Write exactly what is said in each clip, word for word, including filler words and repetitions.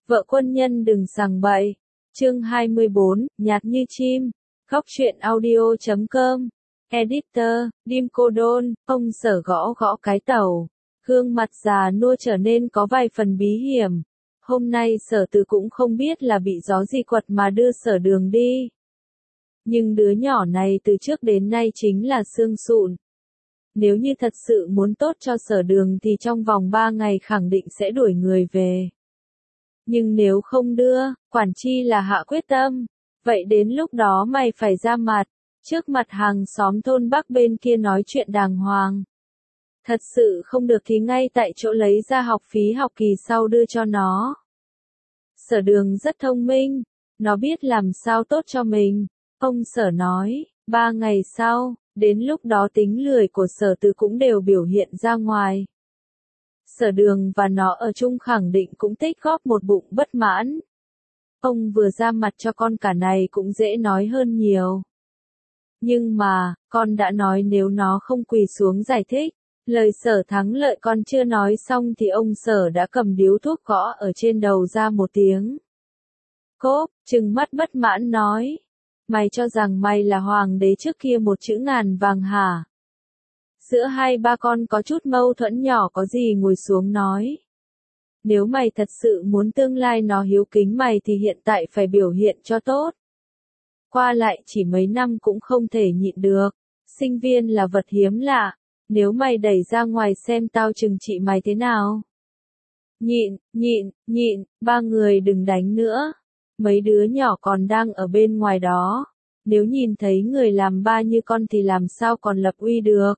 Vợ quân nhân đừng sằng bậy. Chương hai mươi bốn, nhạt như chim. Góc truyện audio chấm com. Editor, Dim Cô Đôn. Ông Sở gõ gõ cái tàu. Gương mặt già nua trở nên có vài phần bí hiểm. Hôm nay Sở Từ cũng không biết là bị gió gì quật mà đưa Sở Đường đi. Nhưng đứa nhỏ này từ trước đến nay chính là xương sụn. Nếu như thật sự muốn tốt cho Sở Đường thì trong vòng ba ngày khẳng định sẽ đuổi người về. Nhưng nếu không đưa, quản chi là hạ quyết tâm. Vậy đến lúc đó mày phải ra mặt, trước mặt hàng xóm thôn Bắc bên kia nói chuyện đàng hoàng. Thật sự không được thì ngay tại chỗ lấy ra học phí học kỳ sau đưa cho nó. Sở Đường rất thông minh, nó biết làm sao tốt cho mình. Ông Sở nói, ba ngày sau, đến lúc đó tính lười của Sở Từ cũng đều biểu hiện ra ngoài. Sở Đường và nó ở chung khẳng định cũng tích góp một bụng bất mãn. Ông vừa ra mặt cho con cả này cũng dễ nói hơn nhiều. Nhưng mà, con đã nói nếu nó không quỳ xuống giải thích. Lời Sở Thắng Lợi con chưa nói xong thì ông Sở đã cầm điếu thuốc gõ ở trên đầu ra một tiếng. Cốp, trừng mắt bất mãn nói. Mày cho rằng mày là hoàng đế trước kia một chữ ngàn vàng hả? Giữa hai ba con có chút mâu thuẫn nhỏ có gì ngồi xuống nói. Nếu mày thật sự muốn tương lai nó hiếu kính mày thì hiện tại phải biểu hiện cho tốt. Qua lại chỉ mấy năm cũng không thể nhịn được. Sinh viên là vật hiếm lạ. Nếu mày đẩy ra ngoài xem tao trừng trị mày thế nào. Nhịn, nhịn, nhịn, ba người đừng đánh nữa. Mấy đứa nhỏ còn đang ở bên ngoài đó. Nếu nhìn thấy người làm ba như con thì làm sao còn lập uy được.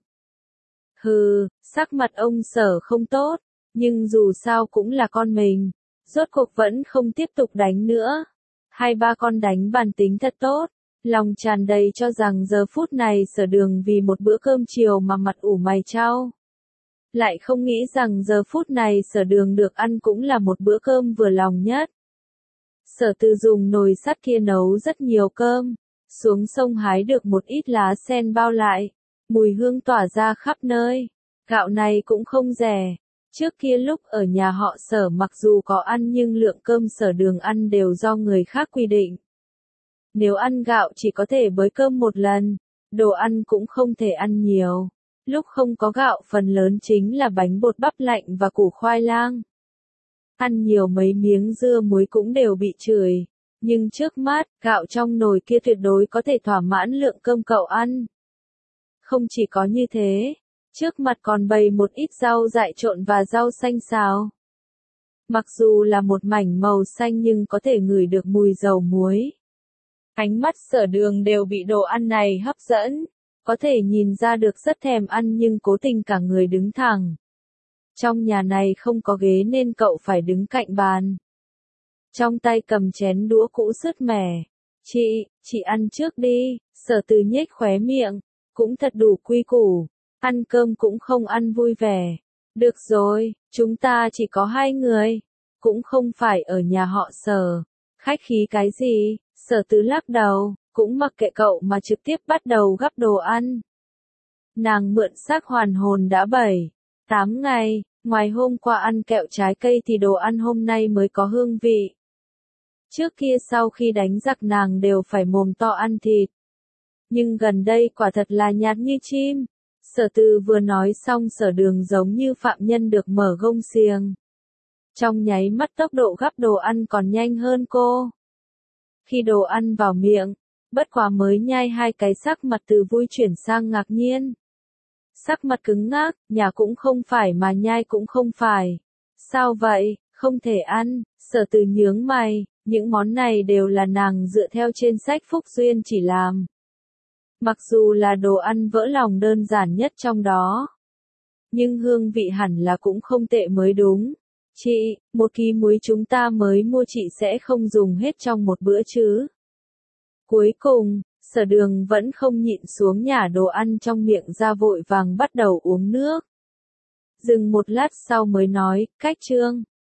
Hừ, sắc mặt ông Sở không tốt, nhưng dù sao cũng là con mình, rốt cuộc vẫn không tiếp tục đánh nữa. Hai ba con đánh bản tính thật tốt, lòng tràn đầy cho rằng giờ phút này Sở Đường vì một bữa cơm chiều mà mặt ủ mày chau. Lại không nghĩ rằng giờ phút này Sở Đường được ăn cũng là một bữa cơm vừa lòng nhất. Sở Từ dùng nồi sắt kia nấu rất nhiều cơm, xuống sông hái được một ít lá sen bao lại. Mùi hương tỏa ra khắp nơi. Gạo này cũng không rẻ. Trước kia lúc ở nhà họ Sở mặc dù có ăn nhưng lượng cơm Sở Đường ăn đều do người khác quy định. Nếu ăn gạo chỉ có thể bới cơm một lần. Đồ ăn cũng không thể ăn nhiều. Lúc không có gạo phần lớn chính là bánh bột bắp lạnh và củ khoai lang. Ăn nhiều mấy miếng dưa muối cũng đều bị chửi. Nhưng trước mắt, gạo trong nồi kia tuyệt đối có thể thỏa mãn lượng cơm cậu ăn. Không chỉ có như thế, trước mặt còn bày một ít rau dại trộn và rau xanh xào. Mặc dù là một mảnh màu xanh nhưng có thể ngửi được mùi dầu muối. Ánh mắt Sở Đường đều bị đồ ăn này hấp dẫn, có thể nhìn ra được rất thèm ăn nhưng cố tình cả người đứng thẳng. Trong nhà này không có ghế nên cậu phải đứng cạnh bàn. Trong tay cầm chén đũa cũ sứt mẻ. Chị, chị ăn trước đi, Sở Từ nhếch khóe miệng. Cũng thật đủ quy củ, ăn cơm cũng không ăn vui vẻ. Được rồi, chúng ta chỉ có hai người, cũng không phải ở nhà họ Sở. Khách khí cái gì? Sở Từ lắc đầu, cũng mặc kệ cậu mà trực tiếp bắt đầu gắp đồ ăn. Nàng mượn xác hoàn hồn đã bảy, tám ngày, ngoài hôm qua ăn kẹo trái cây thì đồ ăn hôm nay mới có hương vị. Trước kia sau khi đánh giặc nàng đều phải mồm to ăn thịt. Nhưng gần đây quả thật là nhạt như chim. Sở Từ vừa nói xong Sở Đường giống như phạm nhân được mở gông xiềng. Trong nháy mắt tốc độ gắp đồ ăn còn nhanh hơn cô. Khi đồ ăn vào miệng, bất quá mới nhai hai cái sắc mặt từ vui chuyển sang ngạc nhiên. Sắc mặt cứng ngắc, nhà cũng không phải mà nhai cũng không phải. Sao vậy, không thể ăn, Sở Từ nhướng mày, những món này đều là nàng dựa theo trên sách Phúc Duyên chỉ làm. Mặc dù là đồ ăn vỡ lòng đơn giản nhất trong đó. Nhưng hương vị hẳn là cũng không tệ mới đúng. Chị, một ký muối chúng ta mới mua chị sẽ không dùng hết trong một bữa chứ. Cuối cùng, Sở Đường vẫn không nhịn xuống nhả đồ ăn trong miệng ra vội vàng bắt đầu uống nước. Dừng một lát sau mới nói, cách trương,